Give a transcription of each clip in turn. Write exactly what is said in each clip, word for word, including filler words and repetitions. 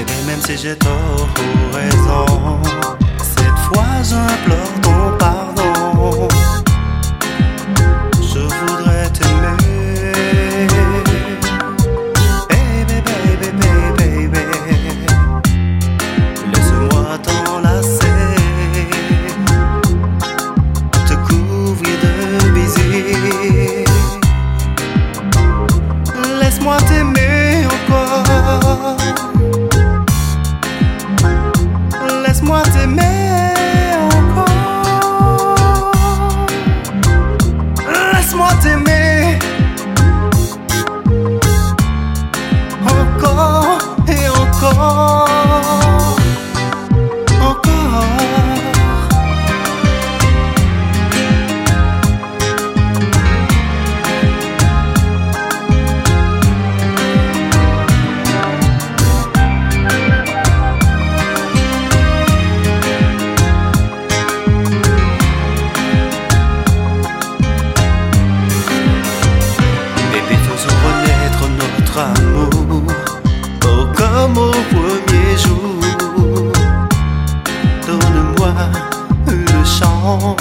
Bébé, même si j'ai tort ou raison, cette fois j'implore ton pardon. Je voudrais t'aimer. Baby, baby, baby, baby. Laisse-moi t'enlacer, te couvrir de baisers. Laisse-moi t'aimer encore. Laisse-moi t'aimer encore. Laisse-moi t'aimer encore et encore. Encore. Amour, oh comme au premier jour, donne-moi une chance.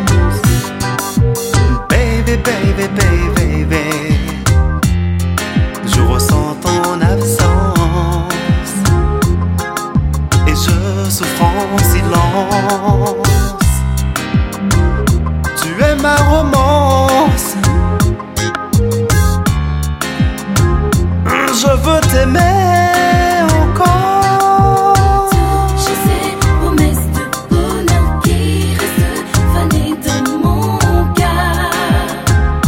Baby, baby, baby, baby, je ressens ton absence et je souffre en silence. Tu es ma romance. Je veux t'aimer encore. Touche ces promesses de bonheur qui restent fanées dans mon cœur.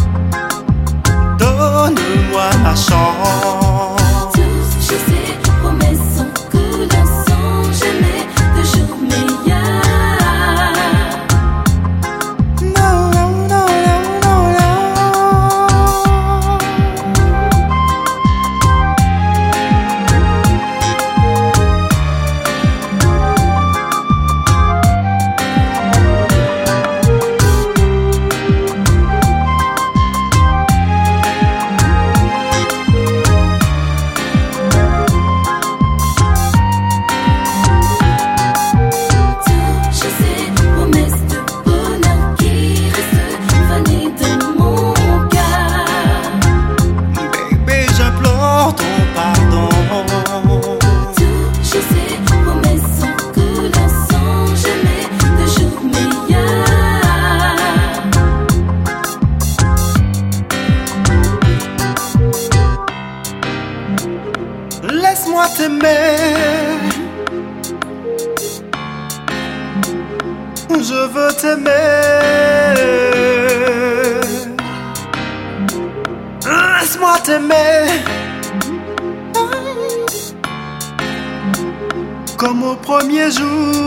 Donne-moi ma chance. Touche ces promesses en couleur sans jamais de jour meilleur. Non, non, non, non, non, non. Laisse-moi t'aimer. Je veux t'aimer. Laisse-moi t'aimer. Comme au premier jour.